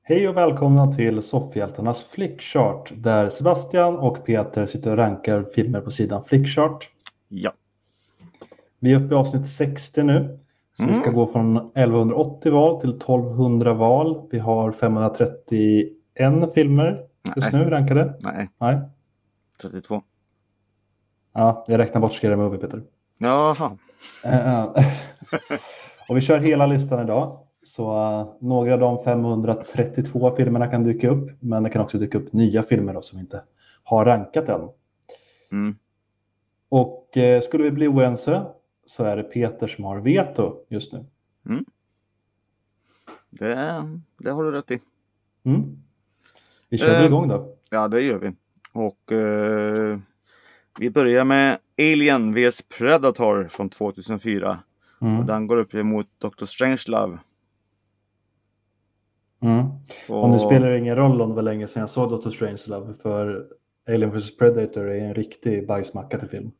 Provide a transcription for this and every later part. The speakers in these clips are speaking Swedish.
Hej och välkomna till Soffhjältarnas Flickchart där Sebastian och Peter sitter och rankar filmer på sidan Flickchart. Ja. Vi är uppe i avsnitt 60 nu. Så vi ska gå från 1180 val till 1200 val. Vi har 531 filmer just nu rankade. Nej. 32. Ja, jag räknar bort Scary Movie, Peter. Jaha. Och vi kör hela listan idag. Så några av de 532 filmerna kan dyka upp. Men det kan också dyka upp nya filmer då, som inte har rankat än. Och skulle vi bli oense så är det Peter som har veto just nu. Det har du rätt i. Vi kör väl igång då. Ja, det gör vi. Och vi börjar med Alien vs Predator från 2004. Och den går upp emot Dr. Strangelove. Och nu spelar det ingen roll om det var länge sedan jag såg Dr. Strangelove, för Alien vs Predator är en riktig bajsmacka till film.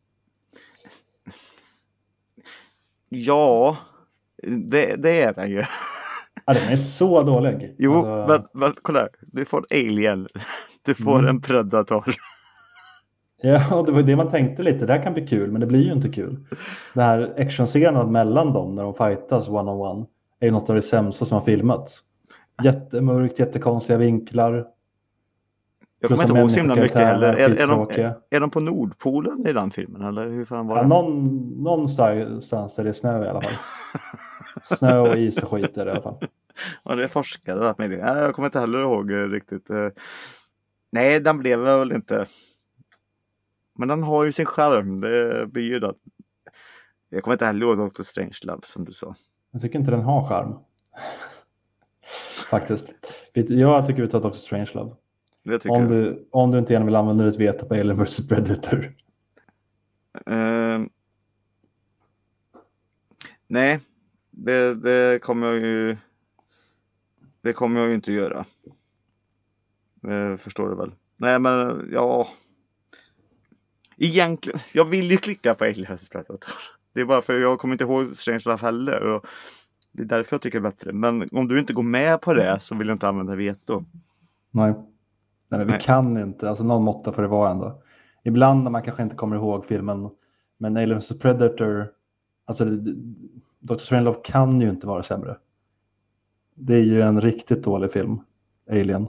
Ja, det är den ju. Ja, den är så dålig. Jo, men kolla här. Du får Alien. Du får en Predator. Ja, det var det man tänkte lite. Det här kan bli kul, men det blir ju inte kul. Den här actionscenen mellan dem när de fightas one-on-one är ju något av det sämsta som har filmats. Jättemörkt, jättekonstiga vinklar. Jag kommer inte ihåg så himla mycket heller. Är de på Nordpolen i den filmen? Eller hur fan var det? Någonstans där det är snö i alla fall. Snö och is och skit är det i alla fall. Ja, det är forskare. Jag kommer inte heller ihåg riktigt. Nej, den blev väl inte. Men den har ju sin charm. Det blir ju det. Jag kommer inte heller ihåg Dr. Strangelove som du sa. Jag tycker inte den har charm. Faktiskt. Jag tycker vi tar Dr. Strangelove. Om du inte gärna vill använda ditt veto på Alien vs Predator. Nej, det kommer jag ju. Det kommer jag ju inte göra. Förstår du väl? Nej, men ja. Egentligen, jag vill ju klicka på Alien vs Predator. Det är bara för jag kommer inte ihåg Strangelove heller. Och det är därför jag tycker det är bättre. Men om du inte går med på det så vill jag inte använda veto. Nej, men vi kan inte. Alltså någon måtta får det vara ändå. Ibland när man kanske inte kommer ihåg filmen. Men Alien vs Predator. Alltså Dr. Strangelove kan ju inte vara sämre. Det är ju en riktigt dålig film. Alien.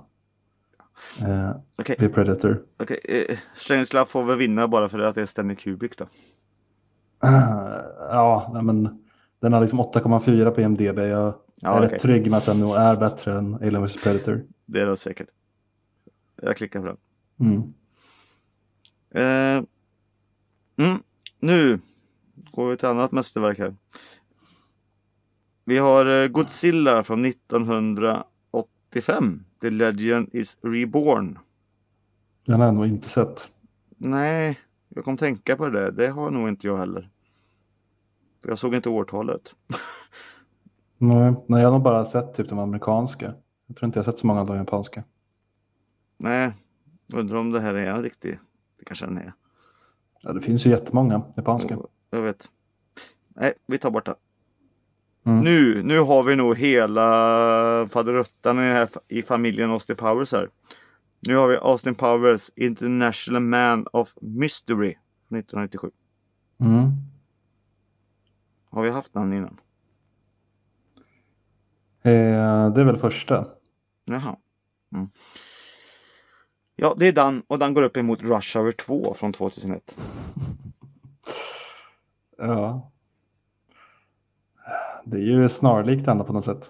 Predator. Strangelove får väl vinna bara för att det är Stanley Kubrick då. Ja, men den har liksom 8,4 på IMDb. Jag är rätt trygg med att den nog är bättre än Alien vs Predator. Det är det säkert. Jag klickar på den. Nu går vi till ett annat mästerverk här. Vi har Godzilla från 1985. The Legend is Reborn. Den har jag nog inte sett. Nej, jag kom tänka på det. Det har nog inte jag heller. Jag såg inte årtalet. Nej, jag har nog bara sett typ de amerikanska. Jag tror inte jag har sett så många av de japanska. Nej, undrar om det här är en riktig. Det kanske den är. Ja, det finns ju jättemånga japanska. Jag vet. Nej, vi tar bort det. Nu har vi nog hela faderuttan i familjen Austin Powers här. Nu har vi Austin Powers International Man of Mystery från 1997. Har vi haft någon innan? Det är väl första. Jaha. Ja, det är den. Och den går upp emot Rush Hour 2 från 2001. Ja. Det är ju snarlikt ändå på något sätt.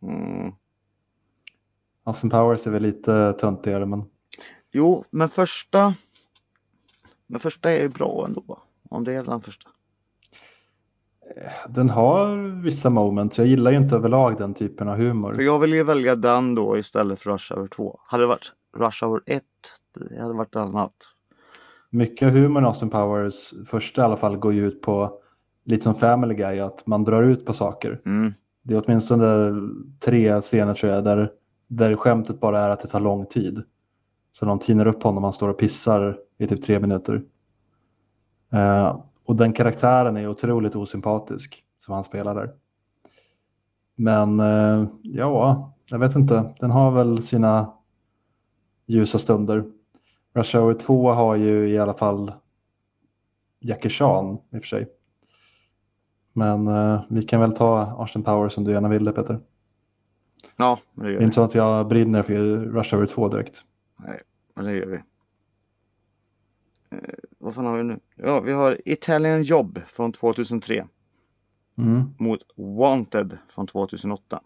Austin Powers är väl lite töntigare, men... Jo, men första är ju bra ändå. Om det är den första. Den har vissa moments. Jag gillar ju inte överlag den typen av humor. För jag vill ju välja den då istället för Rush Hour 2. Hade det varit Rush Hour 1, det hade varit annat. Mycket humor i Austin Powers första i alla fall går ju ut på, lite som Family Guy, att man drar ut på saker. Det är åtminstone 3 scener tror jag där skämtet bara är att det tar lång tid. Så de tinar upp honom, han står och pissar i typ 3 minuter. Och den karaktären är otroligt osympatisk som han spelar där. Men ja, jag vet inte. Den har väl sina ljusa stunder. Rush Hour 2 har ju i alla fall Jackie Chan i och för sig. Men vi kan väl ta Austin Powers som du gärna ville, Peter. Ja, det Det gör är vi. inte så att jag brinner för Rush Hour 2 direkt. Nej, men det gör vi. Vad fan har vi nu? Ja, vi har Italian Job från 2003 mot Wanted från 2008.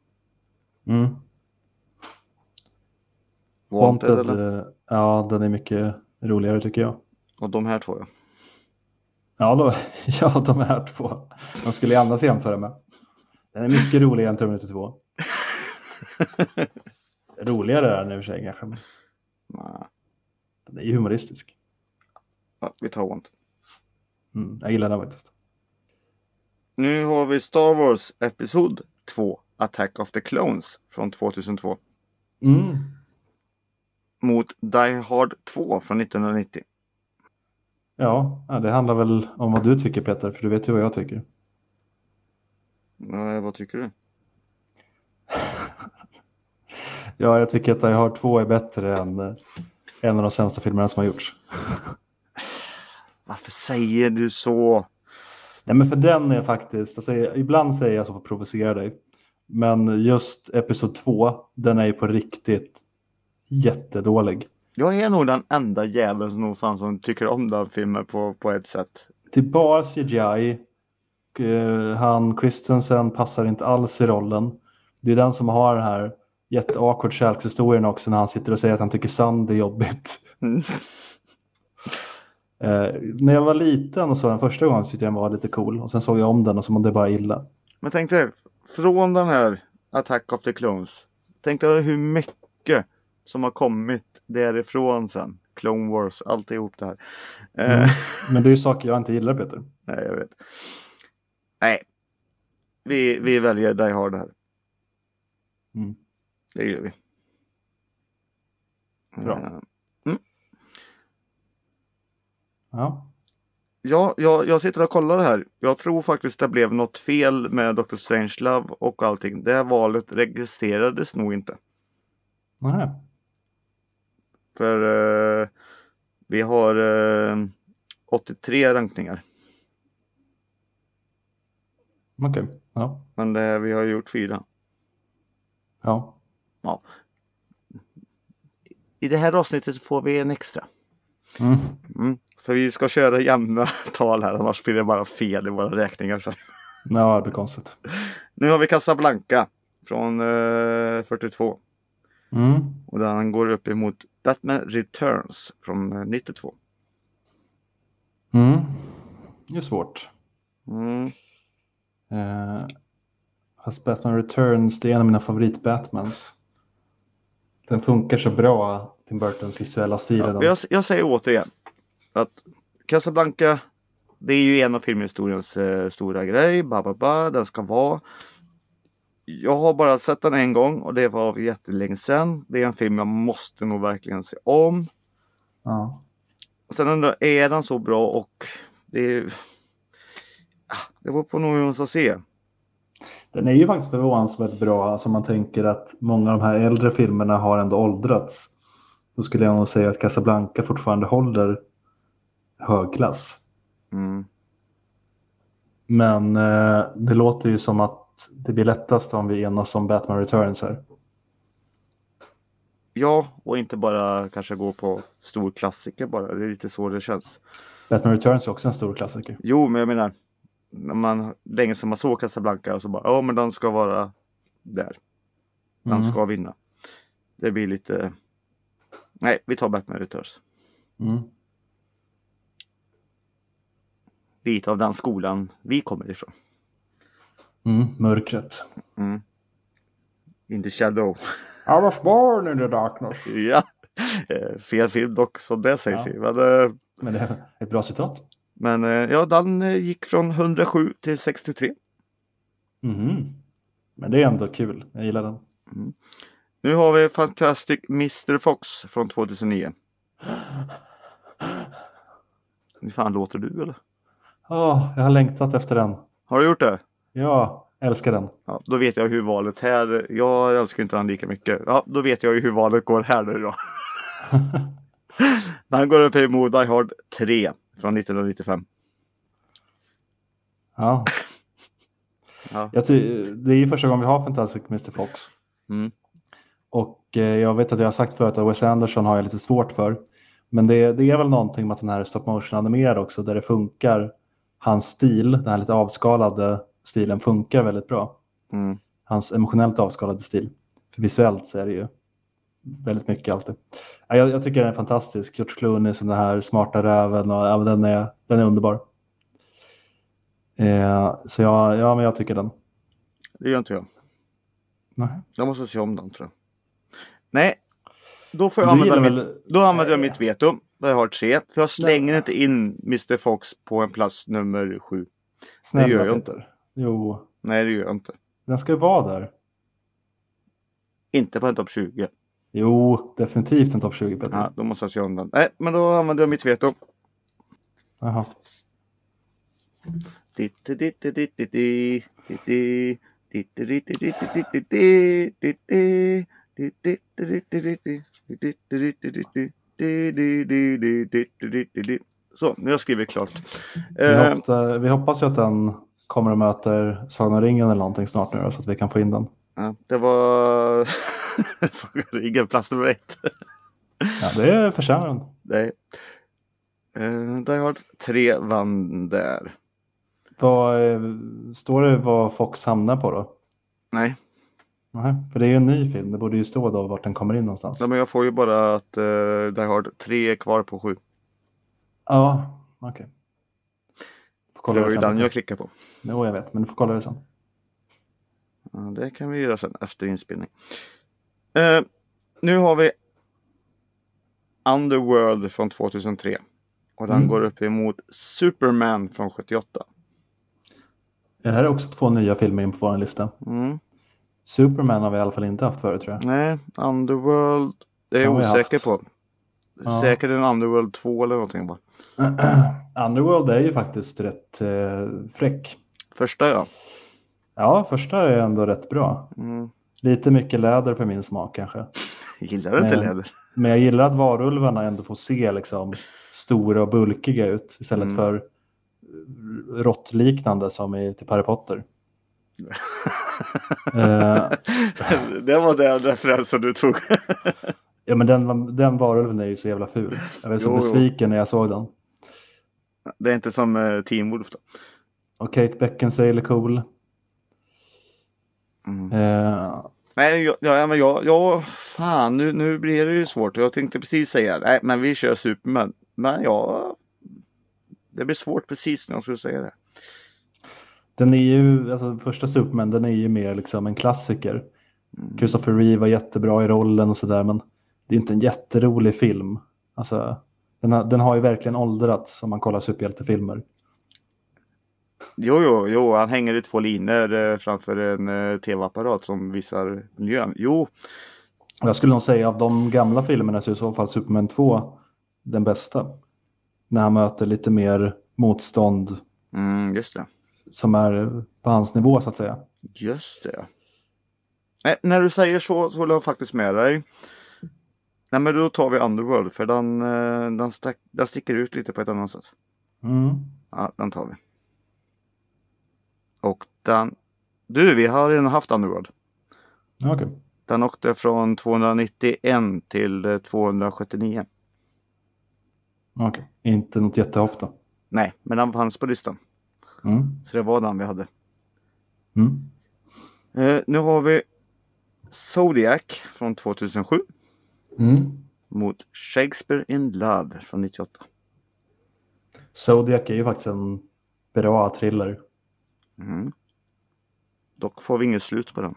Wanted eller? Ja, den är mycket roligare tycker jag. Och de här två, ja. Ja, ja, de här två. De skulle jag annars jämföra med. Den är mycket roligare än Terminator 2. Roligare är den i och för sig kanske. Nej. Den är ju humoristisk. Ja, vi tar Wanted. Jag gillar den faktiskt. Nu har vi Star Wars Episod 2 Attack of the Clones från 2002. Mot Die Hard 2 från 1990. Ja, det handlar väl om vad du tycker, Peter, för du vet ju vad jag tycker. Ja, vad tycker du? Ja, jag tycker att Die Hard 2 är bättre än en av de sämsta filmerna som har gjorts. Varför säger du så? Nej, men för den är faktiskt, alltså, ibland säger jag så för att provocera dig. Men just Episod 2, den är ju på riktigt jättedålig. Jag är nog den enda jäveln som tycker om den filmen på ett sätt. Det är bara CGI. Han Christensen passar inte alls i rollen. Det är den som har den här jätteawkward kärlekshistorien också när han sitter och säger att han tycker sand är jobbigt. När jag var liten och så den första gången så tyckte jag den var lite cool. Och sen såg jag om den och så mådde det bara illa. Men tänk dig, från den här Attack of the Clones. Tänk dig hur mycket som har kommit därifrån sen. Clone Wars, alltihop det här. Men det är ju saker jag inte gillar, Peter. Nej, jag vet. Nej, vi väljer Die Hard här. Det gör vi. Bra. Ja, jag sitter och kollar här. Jag tror faktiskt det blev något fel med Dr. Strangelove och allting. Det här valet registrerades nog inte. Nej. För vi har 83 rankningar. Okej, ja. Men vi har gjort 4. Ja. I det här avsnittet får vi en extra. För vi ska köra jämna tal här, annars blir det bara fel i våra räkningar sen. Ja, det blir konstigt. Nu har vi Casablanca från 42. Och den går upp emot Batman Returns från 92. Det är svårt. Fast Batman Returns, det är en av mina favorit-Batmans. Den funkar så bra, Tim Burtons visuella stil. Jag säger återigen att Casablanca, det är ju en av filmhistoriens stora grej. Den ska vara. Jag har bara sett den en gång och det var jättelänge sedan. Det är en film jag måste nog verkligen se om. Ja. Och sen undrar, är den så bra? Och det var på nog hur man ska se. Den är ju faktiskt förvånansvärt bra. Alltså man tänker att många av de här äldre filmerna har ändå åldrats. Då skulle jag nog säga att Casablanca fortfarande håller högklass. Men det låter ju som att det blir lättast om vi enas om Batman Returns här. Ja, och inte bara kanske gå på stor klassiker bara. Det är lite så det känns. Batman Returns är också en stor klassiker. Jo, men jag menar, när man länge sedan man såg Casablanca och så bara, ja men den ska vara där. Den ska vinna. Det blir lite... Nej, vi tar Batman Returns. Lite av den skolan vi kommer ifrån. Mörkret. In the shadow. I was born in the darkness. Ja, fel film dock som det sägs. Ja. Men det är ett bra citat. Men ja, den gick från 107 till 63. Men det är ändå kul. Jag gillar den. Nu har vi Fantastic Mr. Fox från 2009. Hur fan låter du eller? Jag har längtat efter den. Har du gjort det? Ja, älskar den. Ja, då vet jag hur valet här, jag älskar inte han lika mycket. Ja, då vet jag ju hur valet går här nu då. Han går upp emot Die Hard 3 från 1995. Ja. Ja. Det är ju första gången vi har Fantastic Mr. Fox. Mm. Och jag vet att jag har sagt förut att Wes Anderson har jag lite svårt för. Men det är väl någonting med att den här är stop motion animerad också, där det funkar. Hans stil, den här lite avskalade stilen, funkar väldigt bra. Mm. Hans emotionellt avskalade stil. För visuellt så är det ju väldigt mycket alltid. Jag tycker den är fantastisk. George Clooney som den här smarta räven, och den är underbar. Så men jag tycker den. Det gör inte jag. Nej. Jag måste se om den, tror jag. Nej, då får jag använda jag mitt veto. Jag har 3. För jag slänger inte in Mr. Fox på en plats nummer 7. Snälla, det gör jag Peter. inte. Jo. Nej, det gör jag inte. Den ska ju vara där. Inte på en topp 20. Jo, definitivt en topp 20, Peter. Ja, då måste jag se om den. Nej, men då använder jag mitt veto. Jaha. Så, nu har jag skrivit klart. Vi hoppas ju att den kommer att möta Sagan om ringen eller någonting snart nu, så att vi kan få in den. Ja, det var Sagan om ringen, plats nummer 1. Ja, det förtjänar den. Nej. Die Hard 3 vann där. Står det vad Fox hamnar på då? Nej. Nej, för det är ju en ny film. Det borde ju stå då vart den kommer in någonstans. Nej, men jag får ju bara att Die Hard 3 är kvar på 7. Ja, okej. Det var ju den jag klickar på. Jo, jag vet, men du får kolla det sen. Ja, det kan vi göra sen efter inspelning. Nu har vi Underworld från 2003. Och den går upp emot Superman från 78. Det här är också 2 nya filmer in på vår lista. Mm. Superman har vi i alla fall inte haft förut, tror jag. Nej, Underworld det är jag osäker på. Ja. Säkert en Underworld 2 eller någonting bara. Underworld är ju faktiskt rätt fräck. Första ja. Ja, första är ändå rätt bra. Mm. Lite mycket läder för min smak kanske. Gillar du inte läder? Men jag gillar att varulvarna ändå får se liksom stora och bulkiga ut istället för råttliknande som i typ Harry Potter. Det var den referensen du tog. Ja, men den varulven är ju så jävla ful. Jag var så besviken när jag såg den. Det är inte som Teen Wolf då. Och Kate Beckinsale är cool. Nej, fan, nu blir det ju svårt. Jag tänkte precis säga, nej, men vi kör Superman. Men det blir svårt precis när jag skulle säga det. Den är ju, alltså första Superman, den är ju mer liksom en klassiker. Christopher Reeve var jättebra i rollen och sådär, men det är inte en jätterolig film. Alltså, den har ju verkligen åldrats om man kollar superhjältefilmer. Jo, han hänger i 2 linjer framför en tv-apparat som visar miljön. Jo. Jag skulle nog säga av de gamla filmerna så är i så fall Superman 2 den bästa. När han möter lite mer motstånd. Just det. Som är på hans nivå så att säga. Just det. Nej, när du säger så håller jag faktiskt med dig. Nej, men då tar vi Underworld för den sticker ut lite på ett annat sätt. Ja, den tar vi. Och vi har redan haft Underworld. Okay. Den åkte från 291 till 279. Okej, inte något jättehopp då. Nej, men den fanns på listan. Så det var den vi hade. Nu har vi Zodiac från 2007. Mot Shakespeare in Love från 98. Zodiac är ju faktiskt en bra thriller. Dock får vi inget slut på den.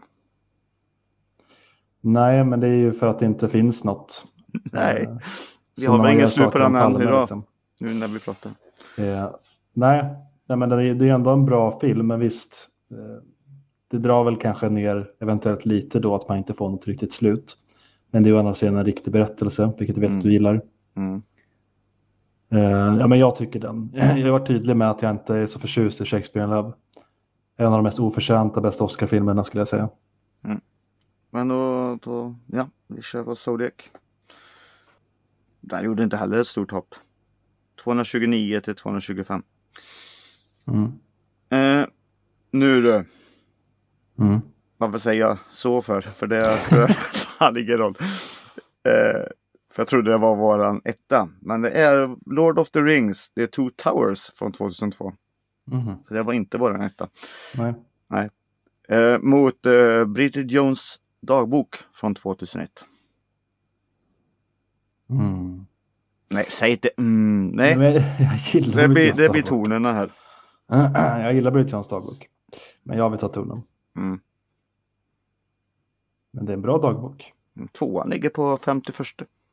Nej, men det är ju för att det inte finns något. Nej, vi har väl ingen slut på den än idag. Liksom. Nu när vi pratar. Nej, men det är ändå en bra film, men visst. Det drar väl kanske ner eventuellt lite då att man inte får något riktigt slut. Men det är ju annars en riktig berättelse, vilket jag vet att du gillar. Ja, men jag tycker den. Jag har varit tydlig med att jag inte är så förtjust i Shakespeare in Love. en av de mest oförtjänta bästa Oscar-filmerna skulle jag säga. Men då ja, vi kör på Zodiac. Den gjorde inte heller ett stort hopp. 229 till 225. Nu du. Varför säger jag så för det spelar fan ingen roll. För jag trodde det var våran etta. Men det är Lord of the Rings, The Two Towers från 2002. Så det var inte våran etta. Nej. Mot Bridget Jones dagbok från 2001. Nej, säg inte nej. Men jag gillar det blir tonerna här. Jag gillar Bridget Jones dagbok. Men jag vill ta tonen. Men det är en bra dagbok. Tvåan ligger på 51.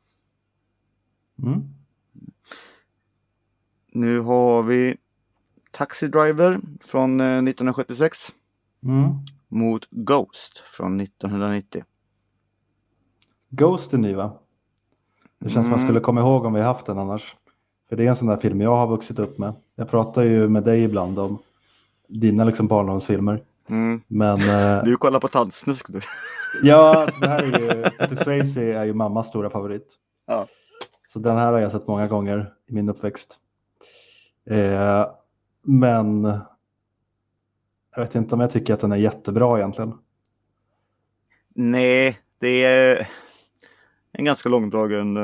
Nu har vi Taxi Driver från 1976. Mot Ghost från 1990. Ghost är ny, va? Det känns som man skulle komma ihåg om vi haft den annars. För det är en sån där film jag har vuxit upp med. Jag pratar ju med dig ibland om dina liksom barndomsfilmer. Men, du kollar på Tandsnusk du. Ja, alltså det här är ju Patrick Swayze är ju mammas stora favorit. Ja. Så den här har jag sett många gånger i min uppväxt. Men jag vet inte om jag tycker att den är jättebra egentligen. Nej, det är en ganska långdragen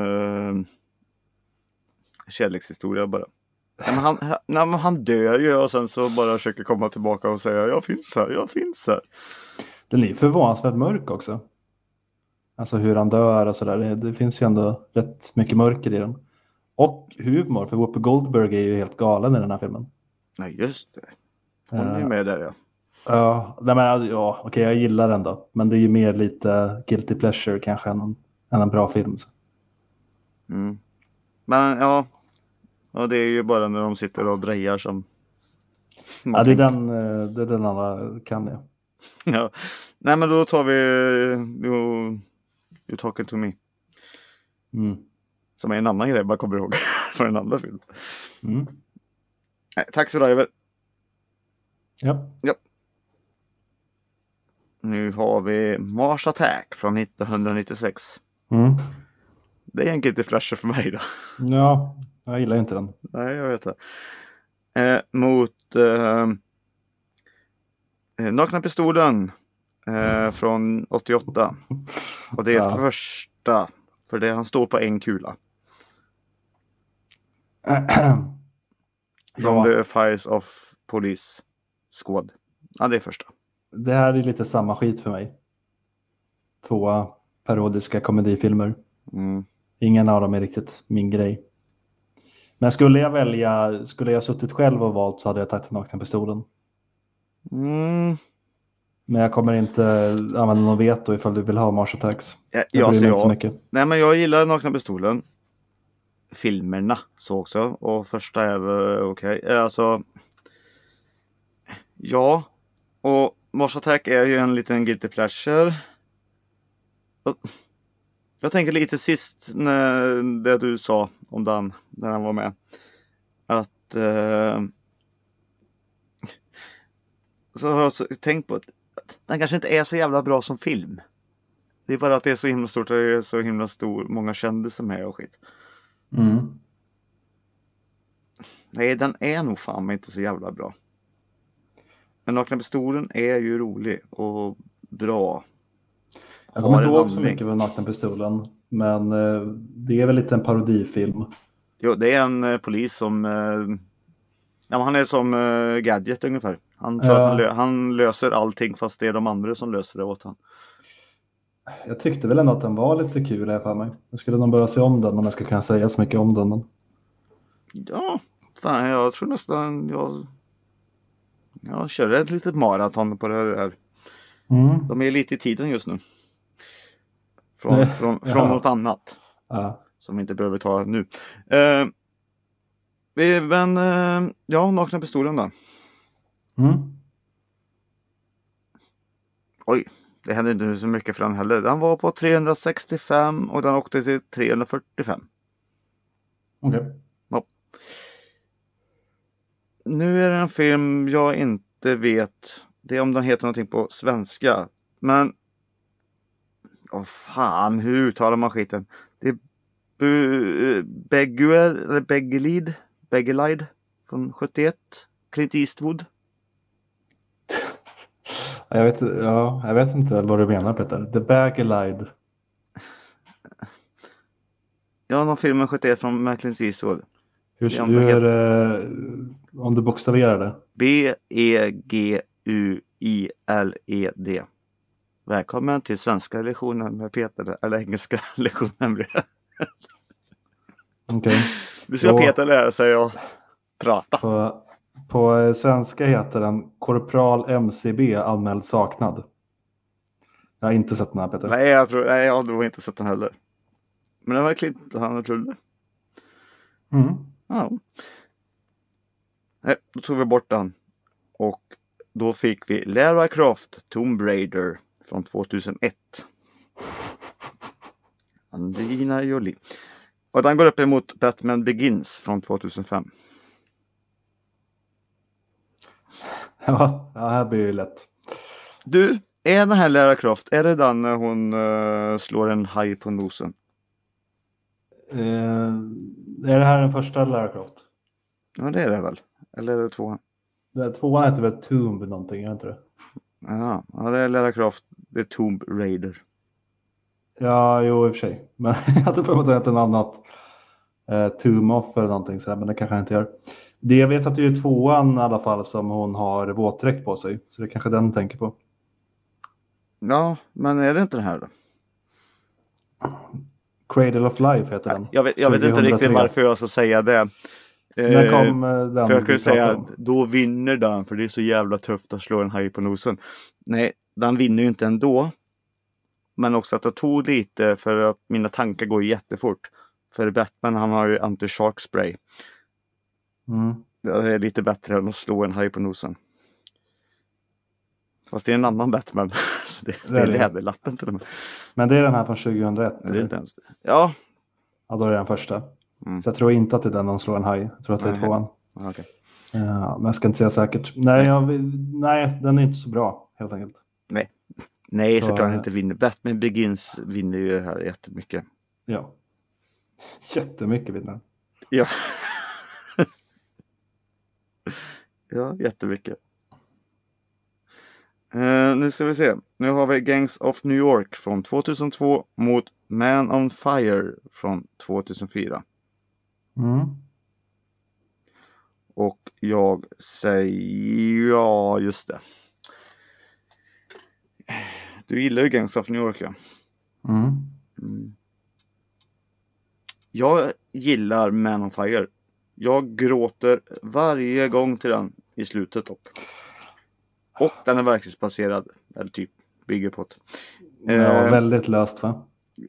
kärlekshistoria bara. Men han dör ju och sen så bara försöker komma tillbaka och säga jag finns här. Den är förvånansvärt mörk också. Alltså hur han dör och sådär. Det finns ju ändå rätt mycket mörker i den. Och humor, för Whoopi Goldberg är ju helt galen i den här filmen. Nej, just det. Hon är med där, ja. Ja, okej, jag gillar den då. Men det är ju mer lite guilty pleasure kanske än en bra film. Så. Men ja, det är ju bara när de sitter och drejar som... Ja, det är den alla kan det. Ja. Nej, men då tar vi You Talking To Me. Som är en annan grej man kommer ihåg från en annan film. Taxi Driver. Ja. Nu har vi Mars Attack från 1996. Det är en guilty pleasure för mig då. Ja, jag gillar inte den. Nej, jag vet det. Mot Nakna pistolen från 88. Och det är första. För det han står på en kula. From the Fires of Police Squad. Ja, det är första. Det här är lite samma skit för mig. 2 parodiska komedifilmer. Ingen av dem är riktigt min grej. Men skulle jag suttit själv och valt så hade jag tagit Nakna pistolen. Men jag kommer inte använda någon veto ifall du vill ha Mars Attacks. Nej, men jag gillar Nakna pistolen. Filmerna så också. Och första är okej. Alltså... Ja. Och Mars Attack är ju en liten guilty pleasure. Jag tänker lite sist när det du sa om den när han var med. Att så har jag tänkt på att den kanske inte är så jävla bra som film. Det är bara att det är så himla stort och det är så himla många kändisar med och skit. Nej, den är nog fan inte så jävla bra. Men Nakna pistolen är ju rolig och bra. Jag kommer inte ihåg så mycket med Nakna pistolen. Men det är väl lite en parodifilm. Jo, det är en polis som... han är som Gadget ungefär. Han tror att han löser allting fast det är de andra som löser det åt han. Jag tyckte väl ändå att den var lite kul här för mig. Jag skulle nog börja se om den om jag ska kunna säga så mycket om den. Men... Ja, fan, jag tror nästan jag kör ett litet maraton på det här. De är lite i tiden just nu. Från något annat. Som vi inte behöver ta nu. Men Nakna pistolen då. Oj, det hände inte så mycket för den heller. Den var på 365 och den åkte till 345. Okej. Ja. Nu är det en film jag inte vet Det är om den heter någonting på svenska. Men fan, hur uttalar man skiten? Det är Beggelid från 71. Clint Eastwood. Jag vet inte vad du menar, Peter. The Baggelide. Ja, någon film 71 från Clint Eastwood. Om du bokstaverar det. Beguiled. Välkommen till svenska lektionen med Peter. Eller engelska lektionen blir det. Okej. Du ska Peter lära sig att prata. På svenska heter den Korpral MCB anmäld saknad. Jag har inte sett den här, Peter. Nej, jag har nog inte sett den heller. Men det var Clint han och Trulle. Ja. Nej, då tog vi bort den. Och då fick vi Lara Croft Tomb Raider från 2001. Angelina Jolie. Och den går upp emot Batman Begins från 2005. Ja, här blir det lätt. Du, är den här Lara Croft, är det den när hon slår en haj på nosen? Är det här den första Lara Croft? Ja, det är det väl. Eller är det tvåan? Tvåan heter väl Tomb någonting, är inte det? Ja, det är Lara Croft, det är Tomb Raider. Ja, jo i och för sig. Men jag hade på att det heter något annat. Tomb Off eller någonting så här, men det kanske jag inte gör. Det jag vet att det är tvåan i alla fall som hon har våtdräkt på sig. Så det är kanske den tänker på. Ja, men är det inte den här då? Cradle of Life heter den. Jag vet inte riktigt varför jag ska säga det. När kom den? För jag skulle säga att då vinner den, för det är så jävla tufft att slå en haj på nosen. Nej, den vinner ju inte ändå. Men också att jag tog lite för att mina tankar går jättefort. För Batman, han har ju anti-shark spray. Det är lite bättre än att slå en haj på nosen. Fast det är en annan Batman. det är läderlappen till och med. Men det är den här från 2001? Det är inte ens det. Ja. Ja, då är det den första. Så jag tror inte att det är den de slår en haj. Jag tror att det är tvåan. Okay. Men jag ska inte säga säkert. Nej, den är inte så bra helt enkelt. Nej, så klart inte vinner. Batman Begins vinner ju här jättemycket. Ja. Jättemycket vinner. Ja. Ja, jättemycket. Nu ska vi se. Nu har vi Gangs of New York från 2002 mot Man on Fire från 2004. Och jag säger, ja just det. Du gillar ju Gangs of New York, ja. Jag gillar Man on Fire. Jag gråter varje gång till den i slutet dock. Och den är verklighetsbaserad. Eller typ bygger på det. Ja, väldigt löst va?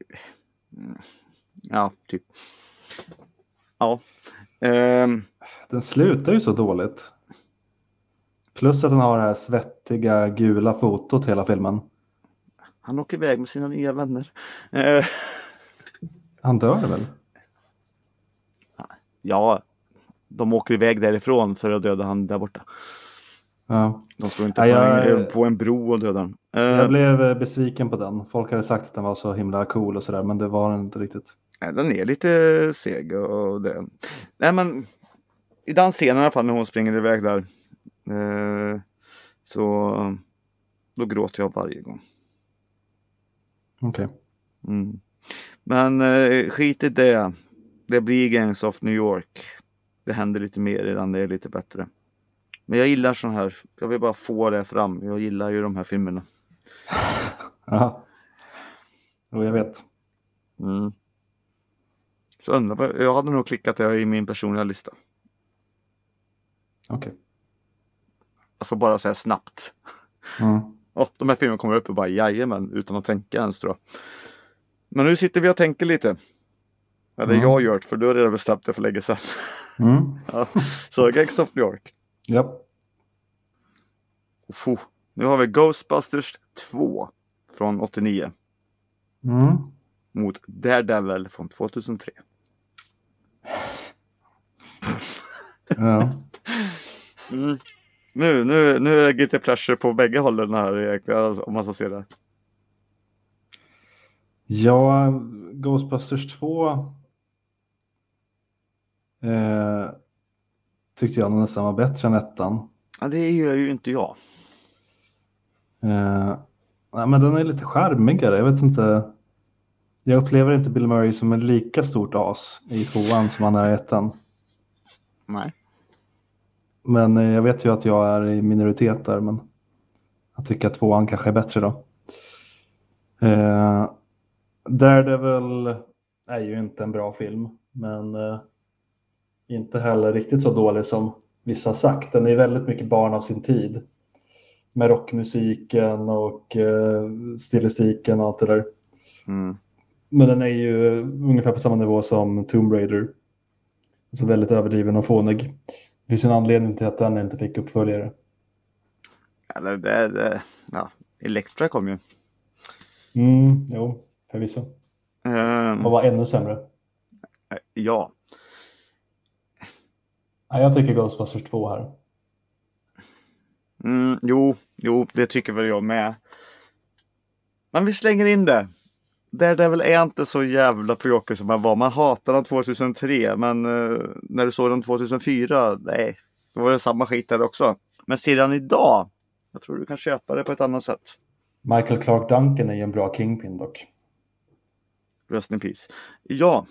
Ja, typ. Ja. Den slutar ju så dåligt. Plus att den har det här svettiga gula fotot hela filmen. Han åker iväg med sina nya vänner. Han dör väl? Ja, de åker iväg därifrån för att döda han där borta. Ja. De står inte på en bro och dödar han. Jag blev besviken på den. Folk hade sagt att den var så himla cool och sådär, men det var den inte riktigt. Nej, den är lite seg och det. Nej, men i den scenen i alla fall när hon springer iväg där så då gråter jag varje gång. Okej. Men skit i det. Det blir Gangs of New York. Det händer lite mer redan, det är lite bättre. Men jag gillar sån här. Jag vill bara få det fram. Jag gillar ju de här filmerna. Ja. Jo, jag vet. Så undrar, jag hade nog klickat det i min personliga lista. Okej. Alltså bara så här snabbt. De här filmerna kommer upp och bara jajamän, utan att tänka ens tror jag. Men nu sitter vi och tänker lite. Eller jag gör det, för du har redan bestämt det för länge sedan. Ja. Så Gangs of New York. Japp. Nu har vi Ghostbusters 2 från 89. Mot Daredevil från 2003. Ja. Nu är det guilty pleasure på bägge hållen här egentligen, alltså, om man så ser det. Ja, Ghostbusters 2 tyckte jag nästan var bättre än ettan. Ja, det gör ju inte jag. Nej, men den är lite charmigare, jag vet inte. Jag upplever inte Bill Murray som en lika stort as i tvåan som han är i ettan. Nej. Men jag vet ju att jag är i minoritet där, men jag tycker att tvåan kanske är bättre då. Daredevil är ju inte en bra film, men inte heller riktigt så dålig som vissa har sagt. Den är väldigt mycket barn av sin tid. Med rockmusiken och stilistiken och allt det där. Mm. Men den är ju ungefär på samma nivå som Tomb Raider. Så väldigt överdriven och fånig. Det finns en anledning till att den inte fick uppföljare. Ja, Elektra kom ju. Jo, förvisso. Och var ännu sämre. Ja. Jag tycker Ghostbusters 2 här. Jo, det tycker väl jag med. Men vi slänger in det. Daredevil är inte så jävla pjockig som man var. Man hatade den 2003, men när du såg den 2004, nej, då var det samma skit där också. Men sedan idag, jag tror du kan köpa det på ett annat sätt. Michael Clark Duncan är ju en bra Kingpin dock. Rest in peace. Ja.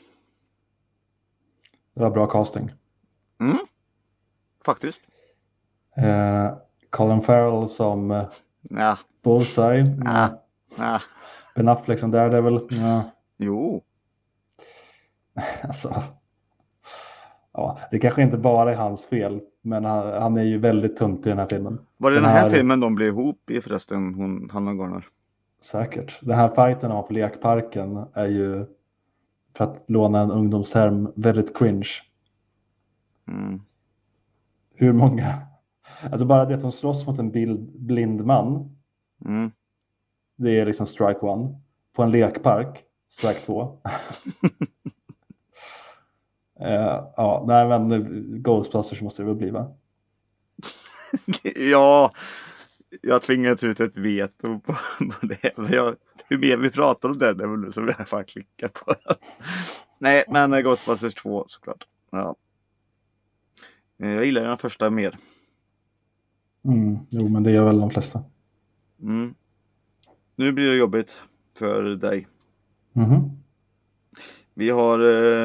Det var bra casting. Faktiskt. Colin Farrell som Bullseye. Ben Affleck som Daredevil. Jo. Alltså. Ja, det kanske inte bara är hans fel, men han är ju väldigt tunt i den här filmen. Var det den här filmen de blev ihop i förresten, han och Garner? Säkert. Den här fighten han har på lekparken är ju, för att låna en ungdomsterm, väldigt cringe. Hur många? Alltså bara det att de slåss mot en blind man. Det är liksom strike one. På en lekpark, strike 2. Ja, nej men Ghostbusters måste det väl bli, va? Ja, jag tvingat ut ett veto på det. Hur mer vi pratar om det nu så vill jag fan klicka på det. Nej, men Ghostbusters 2 såklart. Ja. Jag gillar den första mer. Jo, men det gör väl de flesta. Nu blir det jobbigt för dig. Vi har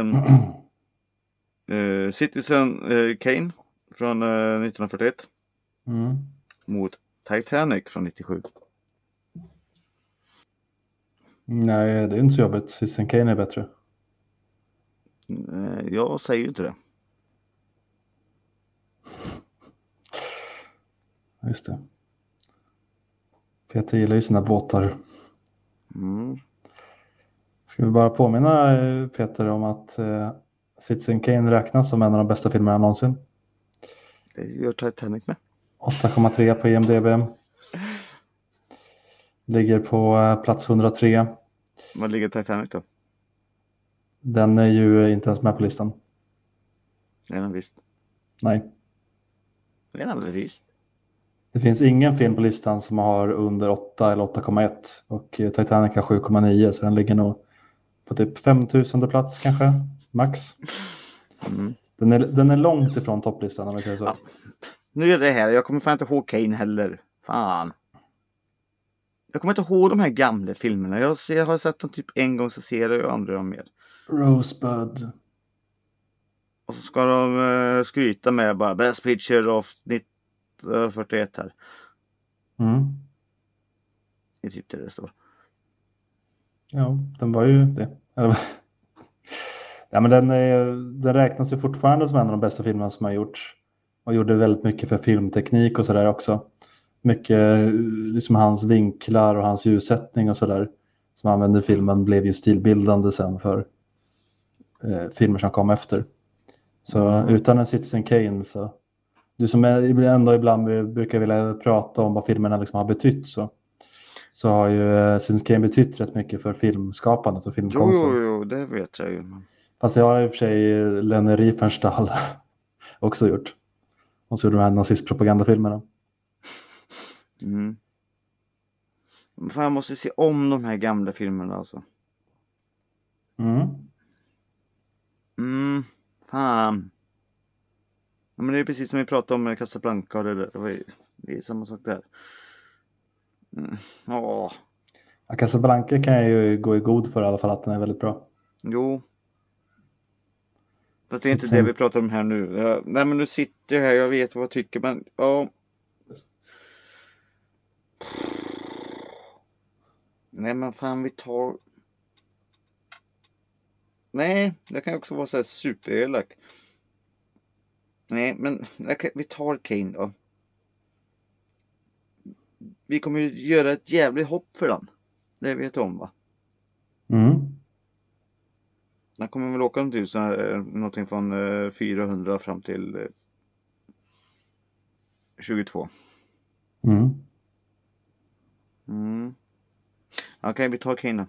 Citizen Kane från 1941 mot Titanic från 97. Nej, det är inte så jobbigt. Citizen Kane är bättre. Jag säger ju inte det. Just det. Peter gillar ju sina båtar. Ska vi bara påminna Peter om att Citizen Kane räknas som en av de bästa filmerna någonsin. Det gör Titanic med. 8,3 på IMDb. Ligger på plats 103. Var ligger Titanic då? Den är ju inte ens med på listan. Det är den visst. Nej. Det är den väl visst. Det finns ingen film på listan som har under 8 eller 8,1. Och Titanic har 7,9, så den ligger nog på typ 5000 plats kanske, max. Den är långt ifrån topplistan om vi säger så. Ja. Nu är det här, jag kommer fan inte ihåg Kane heller. Fan. Jag kommer inte ihåg de här gamla filmerna. Jag har sett dem typ en gång, så ser jag andra dem mer. Rosebud. Och så ska de skryta med bara Best Picture of 1941 här. Det är typ det står. Ja, den var ju det. Ja, men den räknas ju fortfarande som en av de bästa filmerna som har gjorts. Och gjorde väldigt mycket för filmteknik och sådär också. Mycket liksom hans vinklar och hans ljussättning och sådär som använde filmen blev ju stilbildande sen för filmer som kom efter. Så utan en Citizen Kane, så du som ändå ibland brukar vilja prata om vad filmerna liksom har betytt, så har ju Citizen Kane betytt rätt mycket för filmskapandet och filmkonsten. Jo, det vet jag ju. Fast jag har i och för sig Lenny Riefenstahl också gjort. Och så gjorde de här nazistpropagandafilmerna. Fan, jag måste se om de här gamla filmerna alltså. Fan. Ja, men det är precis som vi pratade om med Casablanca. Det är samma sak där. Ja, Casablanca kan jag ju gå i god för i alla fall att den är väldigt bra. Jo. Fast det är inte det vi pratar om här nu. Nej, men nu sitter jag här, jag vet vad jag tycker, men ja. Nej, men fan, vi tar... Nej, det kan ju också vara så här superelak. Nej, men vi tar Kane då. Vi kommer ju göra ett jävligt hopp för den. Det vet du om, va? Den kommer väl åka någonting från 400 fram till 22. Okej, vi tar Kane då.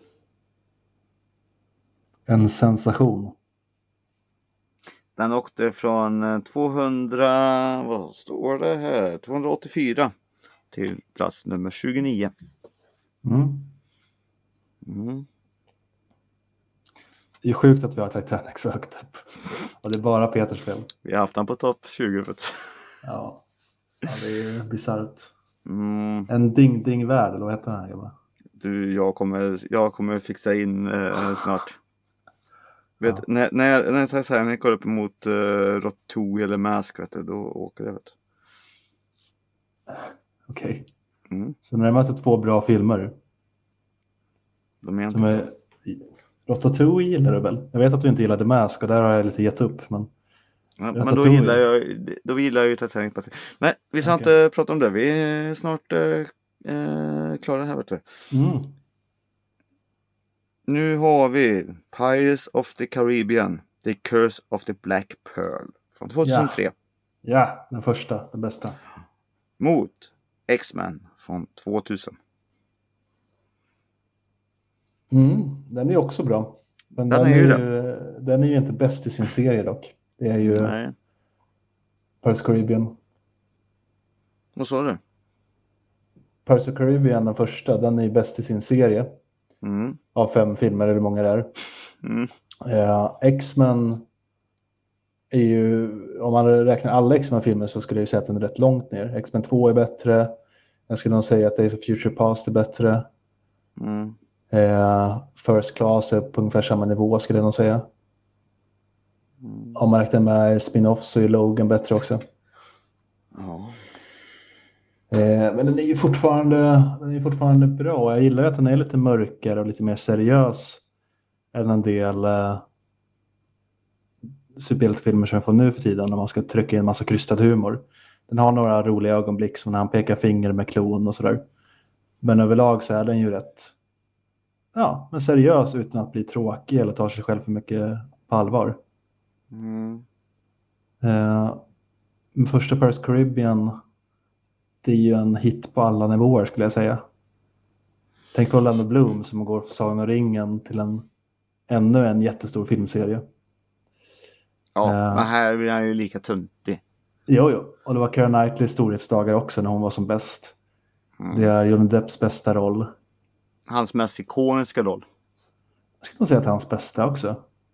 En sensation. Den åkte från 200, vad står det här? 284 till plats nummer 29. Det är sjukt att vi har Titanic så högt upp. Och det är bara Peters fel. Vi har haft den på topp 20. Ja, det är bisarrt. En ding-ding-värld, eller vad heter den här gamla? Du, jag kommer fixa in snart. Vet, när Titanic går upp mot Ratatouille eller Mask, vet du, då åker det. Okej. Så när det möter två bra filmer. De är inte Ratatouille gillar du väl? Jag vet att du inte gillade Mask och där har jag lite gett upp. Men, ja, men då gillar jag ju Titanic. Nej, vi ska inte prata om det. Vi är snart klara här, vet du. Nu har vi Pirates of the Caribbean, The Curse of the Black Pearl från 2003. Ja, den första, den bästa. Mot X-Men från 2000. Den är också bra. Men den är ju inte bäst i sin serie dock. Det är ju Pirates of the Caribbean. Vad sa du? Pirates of the Caribbean, den första, den är bäst i sin serie. Av 5 filmer, eller hur många det är. X-Men är ju, om man räknar alla X-Men-filmer så skulle jag säga att den är rätt långt ner. X-Men 2 är bättre. Jag skulle nog säga att Days of Future Past är bättre. First Class är på ungefär samma nivå, skulle jag nog säga. Om man räknar med spin-offs så är Logan bättre också. Men den är ju fortfarande bra. Jag gillar att den är lite mörkare och lite mer seriös än en del superhjältefilmer som jag får nu för tiden, när man ska trycka in en massa krystad humor. Den har några roliga ögonblick som när han pekar finger med klon och sådär. Men överlag så är den ju rätt men seriös utan att bli tråkig eller ta sig själv för mycket på allvar. Första Pirates of the Caribbean, det är ju en hit på alla nivåer, skulle jag säga. Tänk på Orlando Bloom som går från Sagan om ringen till ännu en jättestor filmserie. Men här blir han ju lika tuntig. Jo. Och det var Keira Knightleys storhetsdagar också när hon var som bäst. Det är Johnny Depps bästa roll. Hans mest ikoniska roll. Jag skulle nog säga att det är hans bästa också.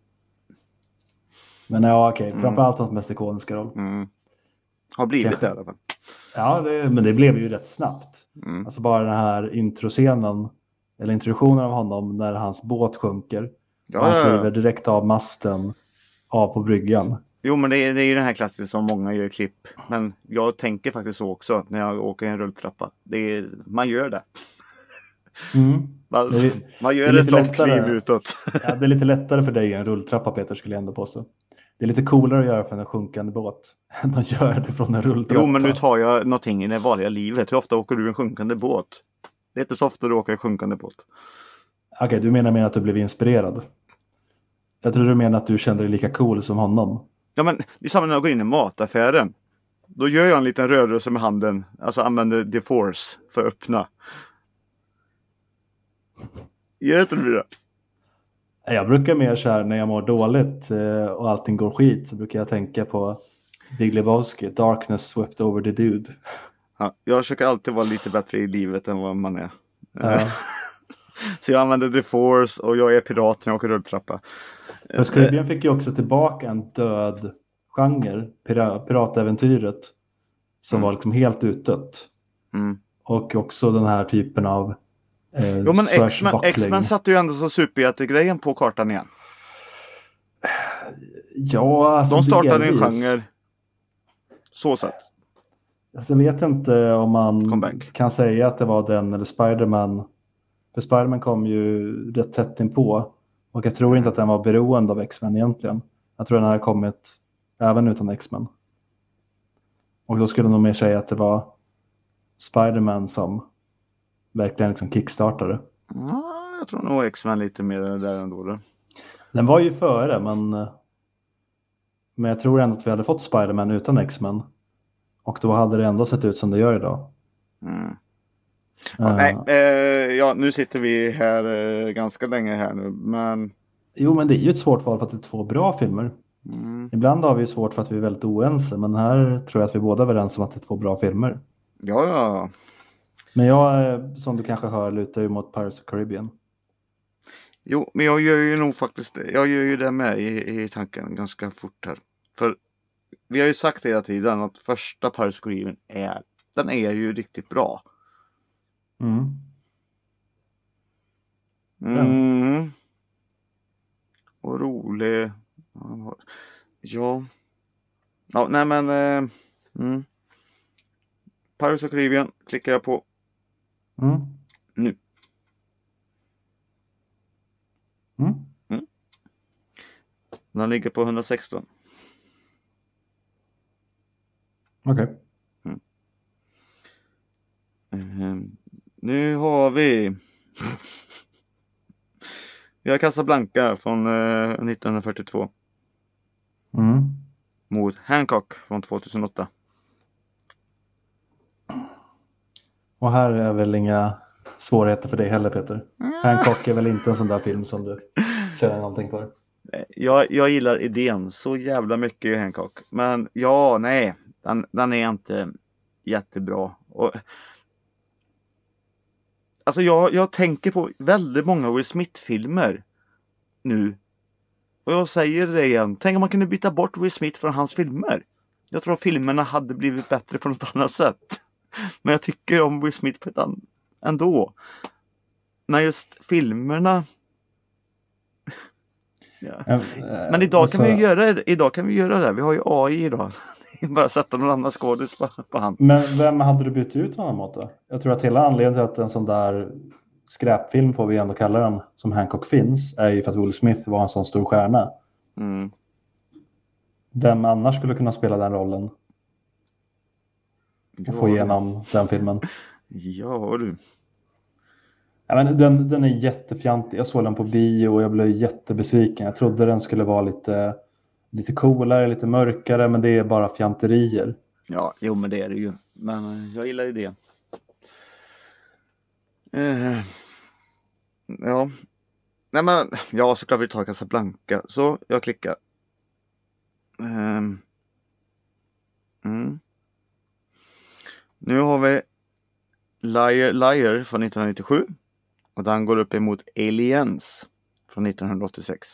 Men framförallt hans mest ikoniska roll. Har blivit det i alla fall. Ja, men det blev ju rätt snabbt. Alltså bara den här introscenen, eller introduktionen av honom när hans båt sjunker. Han kliver direkt av masten, av på bryggan. Jo, men det är ju den här klassen som många gör klipp. Men jag tänker faktiskt så också när jag åker en rulltrappa. Man gör det. Man gör ett långt kliv utåt. Ja, det är lite lättare för dig en rulltrappa, Peter, skulle jag ändå påstå. Det är lite coolare att göra från en sjunkande båt än att göra det från en rulltrappa. Jo, men nu tar jag någonting i det vanliga livet. Hur ofta åker du en sjunkande båt? Det är inte så ofta du åker en sjunkande båt. Okej, du menar att du blev inspirerad. Jag tror du menar att du kände dig lika cool som honom. Ja, men det är samma när jag går in i mataffären. Då gör jag en liten rörelse med handen. Alltså använder the force för att öppna. Gör inte du det? Jag brukar mer så här när jag mår dåligt och allting går skit, så brukar jag tänka på Big Lebowski, Darkness swept over the dude. Ja, jag försöker alltid vara lite bättre i livet än vad man är. Ja. Så jag använder The Force och jag är pirat när jag åker rulltrappa. Pirates Caribbean fick ju också tillbaka en död genre, piratäventyret, som var liksom helt utdött. Mm. Och också den här typen av Jo, men X-Men satte ju ändå så superhjältegrejen på kartan igen. Ja, alltså de startade en genre. Så sett. Alltså, jag vet inte om man kan säga att det var den eller Spider-Man. För Spider-Man kom ju rätt tätt inpå. Och jag tror inte att den var beroende av X-Men egentligen. Jag tror den hade kommit även utan X-Men. Och då skulle nog mer säga att det var Spider-Man som verkligen liksom kickstartade. Ja, jag tror nog X-Men lite mer där ändå. Då. Den var ju före, men jag tror ändå att vi hade fått Spider-Man utan X-Men. Och då hade det ändå sett ut som det gör idag. Mm. Nu sitter vi här ganska länge här nu, men... Jo, men det är ju ett svårt val för att det är två bra filmer. Mm. Ibland har vi svårt för att vi är väldigt oense, men här tror jag att vi båda är överens om att det är två bra filmer. Ja. Men jag, som du kanske hör, lutar ju mot Pirates of the Caribbean. Jo, men jag gör ju nog faktiskt det. Jag gör ju det med i tanken ganska fort här. För vi har ju sagt hela tiden att första Pirates of the Caribbean den är ju riktigt bra. Mm. Mm. Och rolig. Ja. Ja, nej men. Pirates of the Caribbean klickar jag på. Mm. Nu. Den ligger på 116. Okej. Nu har vi har Casablanca från 1942 mot Hancock från 2008. Och här är väl inga svårigheter för dig heller, Peter. Hancock är väl inte en sån där film som du känner någonting för? Jag gillar idén så jävla mycket i Hancock. Men den är inte jättebra. Och, alltså jag tänker på väldigt många Will Smith-filmer nu. Och jag säger det igen. Tänk om man kunde byta bort Will Smith från hans filmer. Jag tror att filmerna hade blivit bättre på något annat sätt. Men jag tycker om Will Smith på ett ändå. Men just filmerna... Ja. Men idag kan vi göra det. Vi har ju AI idag. Bara sätta någon annan skådis på hand. Men vem hade du bytt ut honom mot då? Jag tror att hela anledningen till att en sån där skräpfilm, får vi ändå kalla den, som Hancock finns, är ju för att Will Smith var en sån stor stjärna. Mm. Vem annars skulle kunna spela den rollen? Och få igenom den filmen. Ja du. Ja, men den är jättefjantig. Jag såg den på bio och jag blev jättebesviken. Jag trodde den skulle vara lite coolare, lite mörkare, men det är bara fjanterier. Ja, jo men det är det ju. Men jag gillar idén. Ja. Nej men, ja såklart vi tar Casablanca. Så, jag klickar. Nu har vi Liar Liar från 1997. Och den går upp emot Aliens från 1986.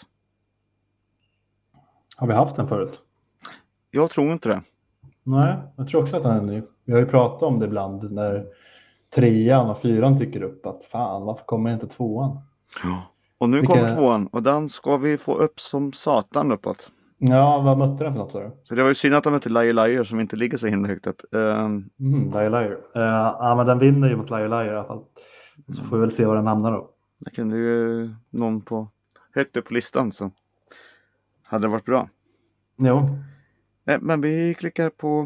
Har vi haft den förut? Jag tror inte det. Nej, jag tror också att den är ny. Vi har ju pratat om det ibland när 3:an och 4:an tycker upp att fan, varför kommer inte 2:an? Ja. Och nu kommer 2:an och den ska vi få upp som satan uppåt. Ja, vad mötte den för något så? Så det var ju synd att de mötte Liar Liar som inte ligger så himla högt upp. Liar Liar. Ja, men den vinner ju mot Liar Liar i alla fall. Så får vi väl se var den hamnar då. Det kunde ju någon på högt upp på listan så hade det varit bra. Jo. Men vi klickar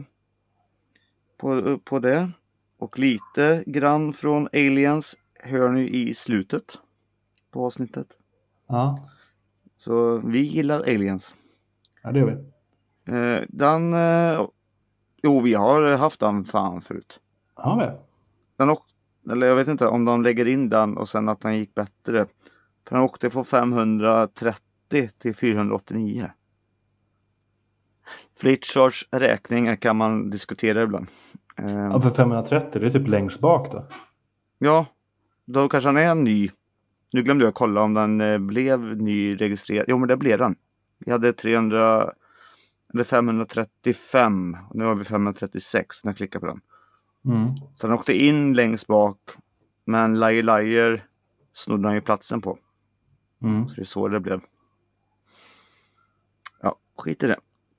på det. Och lite grann från Aliens hör ni i slutet på avsnittet. Ja. Så vi gillar Aliens. Ja, det gör vi. Vi har haft den fan förut. Har vi? Eller jag vet inte om de lägger in den och sen att den gick bättre. För den åkte från 530 till 489. Fritjofs räkning kan man diskutera ibland. Ja, för 530, det är typ längst bak då. Ja, då kanske han är en ny. Nu glömde jag kolla om den blev ny registrerad. Jo, men det blev den. Vi hade 535. Och nu har vi 536 när jag klickar på den. Så den åkte in längst bak. Men Liar snodde han ju platsen på. Så det är så det blev. Ja, skit i det.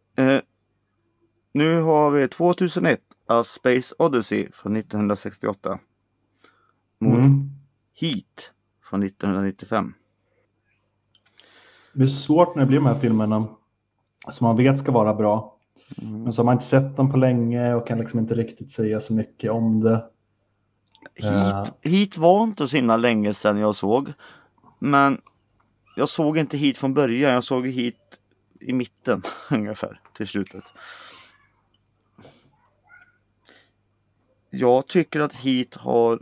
Nu har vi 2001 A Space Odyssey från 1968. Mot Heat från 1995. Det är så svårt när det blir de här filmerna som man vet ska vara bra. Men så har man inte sett dem på länge och kan liksom inte riktigt säga så mycket om det. Heat var inte så himla länge sedan jag såg. Men jag såg inte Heat från början. Jag såg Heat i mitten ungefär till slutet. Jag tycker att Heat har...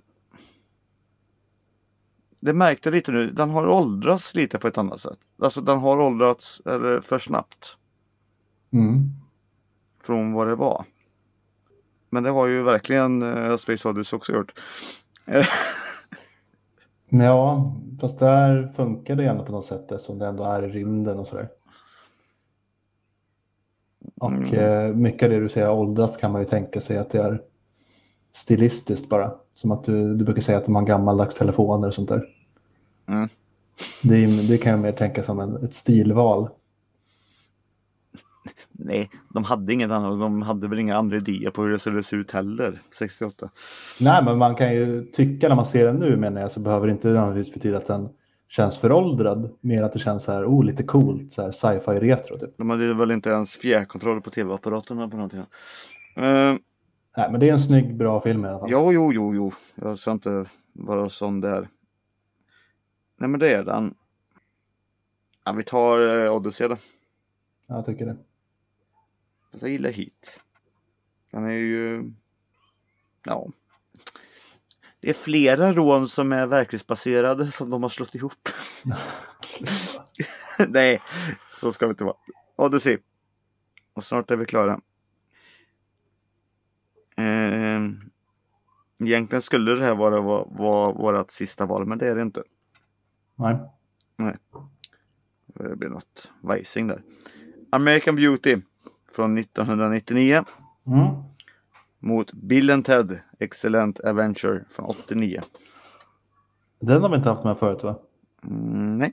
Det märkte lite nu. Den har åldrats lite på ett annat sätt. Alltså den har åldrats för snabbt. Från vad det var. Men det har ju verkligen Space Odyssey också gjort. Ja, fast där funkar det ändå på något sätt som det ändå är i rymden och sådär. Och mycket av det du säger åldras kan man ju tänka sig att det är stilistiskt bara. Som att du brukar säga att de har gammaldags telefoner och sånt där. Det kan jag mer tänka som ett stilval. Nej, de hade inget annat. De hade väl inga andra idéer på hur det skulle se ut heller, 68. Nej, men man kan ju tycka när man ser den nu, menar jag, så behöver det inte nödvändigtvis betyda att den känns föråldrad. Mer att det känns så här, lite coolt, så här sci-fi retro typ. De hade väl inte ens fjärrkontroll på tv-apparaterna på någonting. Nej, men det är en snygg, bra film i alla fall. Jo. Jag ska inte vara sån där. Nej, men det är den. Ja, vi tar Odyssey då. Ja, jag tycker det. Jag gillar Heat. Den är ju... Ja. Det är flera rån som är verklighetsbaserade som de har slått ihop. Nej, så ska vi inte vara. Odyssey. Och snart är vi klara. Egentligen skulle det här vara vårt sista val, men det är det inte. Nej. Det blir något vajsing där. American Beauty från 1999 mot Bill and Ted Excellent Adventure från 89. Den har vi inte haft med förut, va? Nej.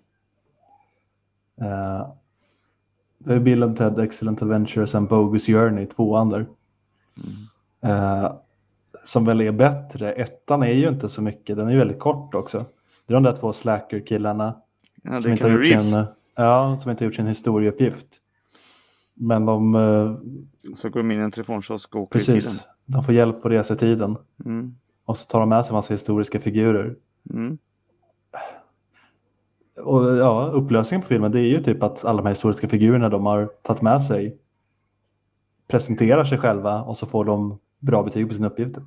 Det är Bill and Ted Excellent Adventure och sen Bogus Journey, 2 där. Som väl är bättre. 1:an är ju inte så mycket, den är ju väldigt kort också. Det är de där 2 slacker-killarna som inte har gjort sin historieuppgift. Men så går de in i en telefonkiosk och åker i tiden. De får hjälp på resetiden. Och så tar de med sig en massa historiska figurer. Och ja, upplösningen på filmen, det är ju typ att alla de här historiska figurerna de har tagit med sig presenterar sig själva och så får de bra betyg på sina uppgifter.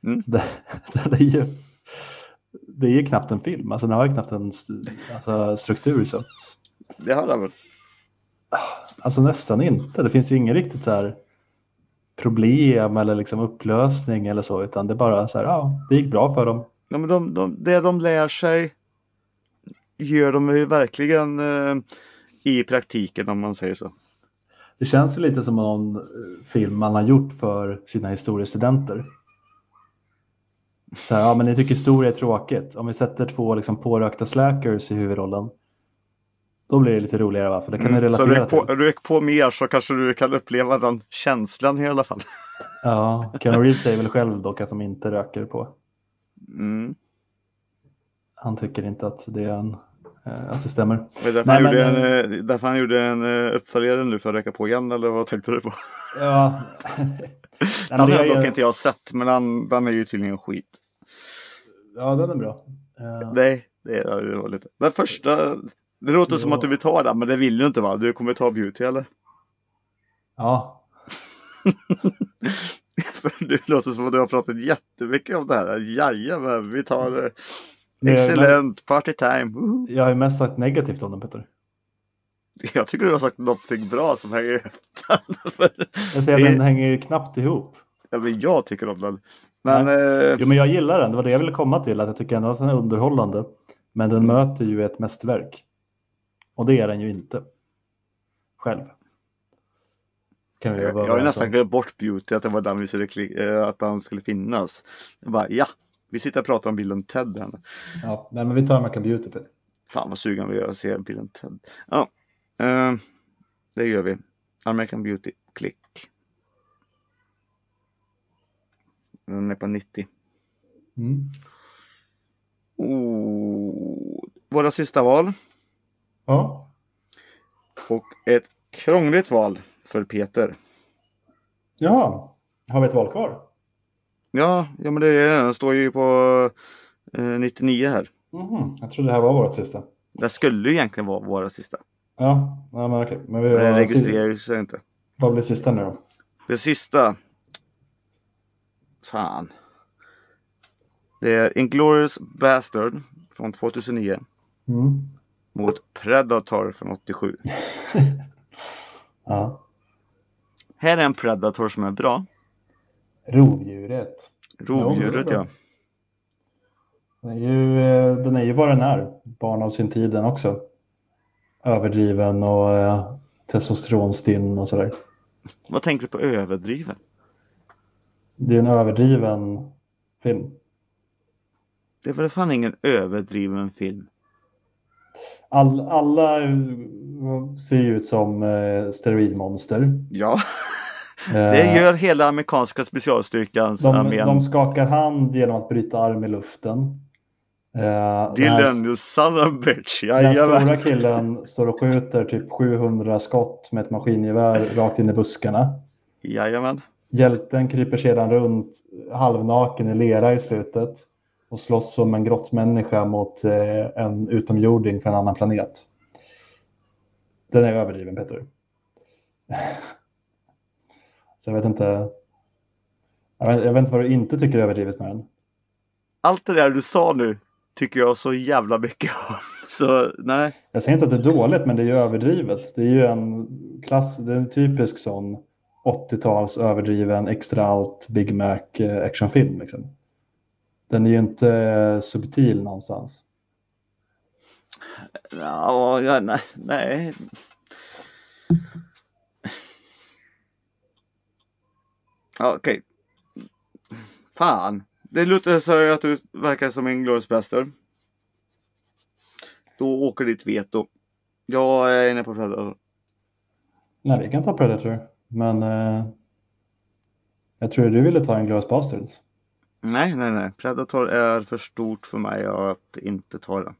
Det är ju knappt en film. Alltså den har ju knappt en struktur så. Det har den väl? Alltså nästan inte. Det finns ju ingen riktigt så här problem eller liksom upplösning eller så, utan det är bara så här, det gick bra för dem. Ja, men det de lär sig gör de ju verkligen i praktiken, om man säger så. Det känns ju lite som någon film man har gjort för sina historiestudenter. Så här, men ni tycker historia är tråkigt. Om vi sätter 2 liksom pårökta slackers i huvudrollen, då blir det lite roligare, va? För det kan ni relatera till. Så rök på mer så kanske du kan uppleva den känslan i alla fall. Ja, Keanu Reeves säger väl själv dock att de inte röker på. Han tycker inte att det är att det stämmer. Det är därför han gjorde en uppföljare nu för att röka på igen, eller vad tänkte du på? Ja. Den har dock inte jag sett, men den är ju tydligen skit. Ja, den är bra. Nej, det var lite. Den första, det låter som att du vill ta den, men det vill du inte, va? Du kommer ta Beauty, eller? Ja. För det låter som att du har pratat jättemycket om det här. Jajamän, vi tar excellent party time. Jag har ju mest sagt negativt om den, Peter. Jag tycker du har sagt någonting bra som hänger efter. Jag säger att den hänger ju knappt ihop. Ja, men jag tycker om den. Men, Jo, men jag gillar den. Det var det jag ville komma till. Att jag tycker ändå att den är underhållande. Men den möter ju ett mästerverk. Och det är den ju inte. Själv. Kan vi jag har nästan glömt bort Beauty. Att det var den vi skulle att han skulle finnas. Jag bara, ja. Vi sitter och pratar om bilden Ted här. Ja, nej, men vi tar American Beauty. Fan vad sugen vi är att se bilden Ted. Ja, det gör vi. American Beauty, klick. Den är på 90. Våra sista val. Ja. Och ett krångligt val för Peter. Ja, har vi ett val kvar? Ja, men det är den står ju på 99 här. Jag tror det här var vårt sista. Det skulle ju egentligen vara våra sista. Ja, men okej. Men vi det registrerar ju sig inte. Vad blir sista nu då? Det sista. Fan. Det är Inglourious Bastard från 2009. Mot Predator från 87. Ja. Här är en Predator som är bra. Rovdjuret, ja. Den är ju vad den är. Barn av sin tid den också. Överdriven och testosteronstinn och sådär. Vad tänker du på överdriven? Det är en överdriven film. Det är väl fan ingen överdriven film. Alla ser ju ut som steroidmonster. Ja. Det gör hela amerikanska specialstyrkan. De skakar hand genom att bryta arm i luften. Dylan, you son of a bitch. Den stora killen står och skjuter typ 700 skott med ett maskingevär rakt in i buskarna. Jajamän. Hjälten kryper sedan runt halvnaken i lera i slutet och slåss som en grottmänniska mot en utomjording från en annan planet. Den är överdriven, Peter. Så jag vet inte vad du inte tycker är överdrivet med den. Allt det där du sa nu tycker jag så jävla mycket om. Så nej. Jag säger inte att det är dåligt, men det är ju överdrivet. Det är ju det är en typisk sån 80-tals överdriven extra allt Big Mac actionfilm liksom. Den är ju inte subtil någonstans. Ja, nej. Ja, okej. Fan. Det låter så att du verkar som en Inglourious Bastard. Då åker ditt veto. Jag är inne på Predator. Nej, vi kan ta Predator. Men jag tror du ville ta Inglourious Basterds. Nej. Predator är för stort för mig att inte ta det.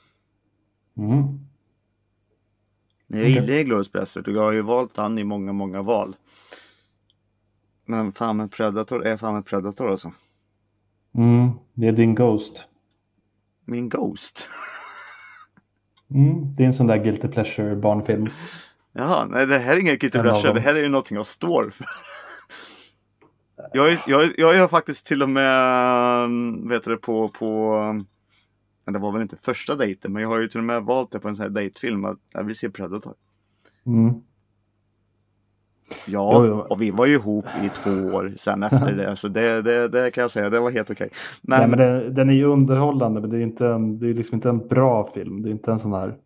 Jag gillar Inglourious Bastard och jag har ju valt han i många val. Men fan med Predator är fan med Predator alltså. Det är din Ghost. Min Ghost? Det är en sån där guilty pleasure barnfilm. Jaha, nej det här är ingen guilty pleasure. Det här är ju någonting jag står för. Jag har faktiskt till och med på det var väl inte första dejten, men jag har ju till och med valt det på en sån här dejtfilm att jag vill se Predator. Ja, jo. Och vi var ju ihop i 2 år sen efter det, så det kan jag säga, det var helt okej. Men den är ju underhållande, men det är liksom inte en bra film. Det är inte en sån här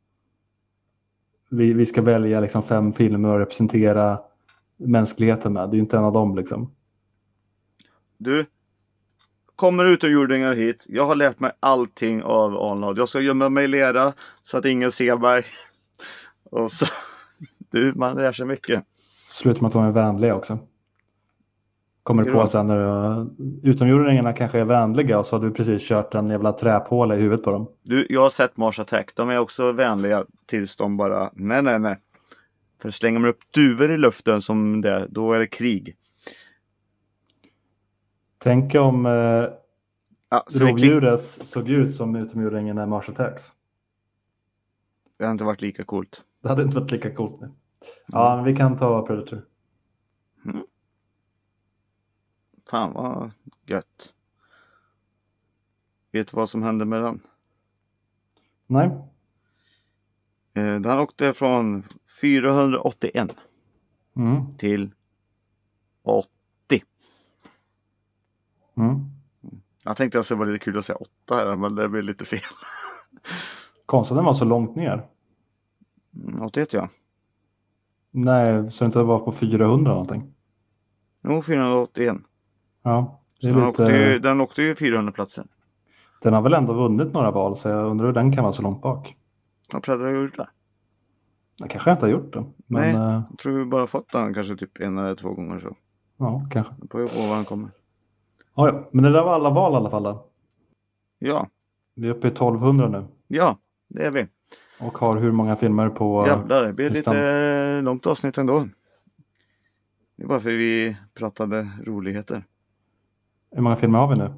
vi ska välja liksom 5 filmer och representera mänskligheten med. Det är ju inte en av dem liksom. Du kommer utomjordingar hit. Jag har lärt mig allting av Arnold. Jag ska gömma mig i lera så att ingen ser mig. Och så man lär sig mycket. Sluta med att de är vänliga också. Kommer du på sen när utomjordingarna kanske är vänliga och så har du precis kört en jävla träpåle i huvudet på dem. Du, jag har sett Mars Attack. De är också vänliga tills de bara nej. För slänger man upp duvor i luften som det, då är det krig. Tänk om rovdjuret såg ut som utomjordingarna i Mars Attacks. Det hade inte varit lika coolt. Det hade inte varit lika coolt. Nej. Ja, men vi kan ta Predator. Fan vad gött. Vet du vad som hände med den? Nej. Den åkte från 481 till 80. Jag tänkte att det var lite kul att säga 8 här, men det blev lite fel. Konstigt den var så långt ner. 81 ja. Nej, så inte var på 400 någonting. Jo, 481. Ja, det är så lite... den åkte ju 400 platser. Den har väl ändå vunnit några val, så jag undrar hur den kan vara så långt bak. Vad Predator har gjort det? Jag kanske inte har gjort det. Men, nej, jag tror vi bara fått den kanske typ 1 eller 2 gånger så. Ja, kanske. På var han kommer. Ja, men det där var alla val i alla fall där. Ja. Vi är uppe i 1200 nu. Ja, det är vi. Och har hur många filmer på... Jävlar, det blir lite långt avsnitt ändå. Det är bara för vi pratade roligheter. Hur många filmer har vi nu?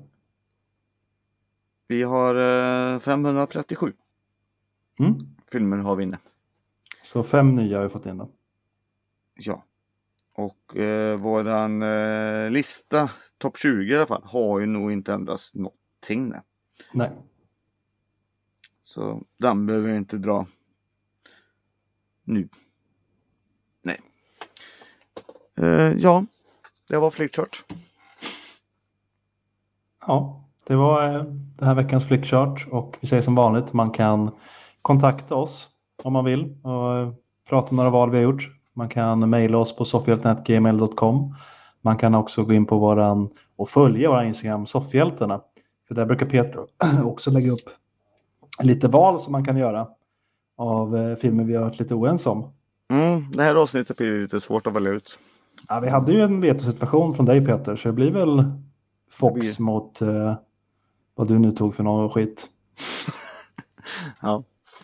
Vi har 537 filmer har vi inne. Så 5 nya har vi fått in då. Ja. Och våran lista, topp 20 i alla fall, har ju nog inte ändrats någonting. Nej. Så den behöver vi inte dra nu. Nej. Ja, det var Flickchart. Ja, det var den här veckans Flickchart. Och vi säger som vanligt, man kan kontakta oss om man vill och prata om några val vi har gjort. Man kan mejla oss på soffhjälten@gmail.com. Man kan också gå in på och följa våra Instagram Soffhjältarna. För där brukar Peter också lägga upp lite val som man kan göra av filmer vi har varit lite oense om. Det här avsnittet blir lite svårt att välja ut. Ja, vi hade ju en vetosituation från dig Peter, så det blir väl Fox mot vad du nu tog för någon skit. Ja.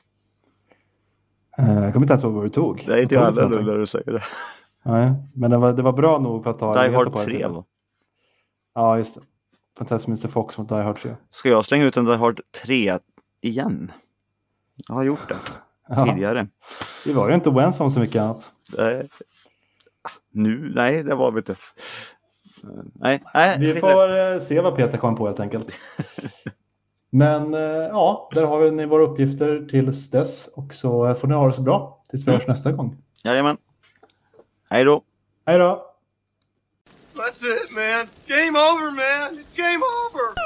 Jag kommer inte ens ihåg vad du tog. Det är inte jag heller nu när du säger det. Nej, men det var bra nog för att ta... Die Hard 3 va? Ja, just det. Fantastic Mr. Fox mot Die Hard 3. Ska jag slänga ut en Die Hard 3 igen? Jag har gjort det tidigare. Vi var ju inte oense om så mycket annat. Nej, det var vi inte. Nej, vi får se vad Peter kommer på helt enkelt. Men ja, där har vi våra uppgifter tills dess. Och så får ni ha det så bra tills vi hörs nästa gång. Jajamän. Hej då. Hej då. That's it, man. Game over, man. It's game over.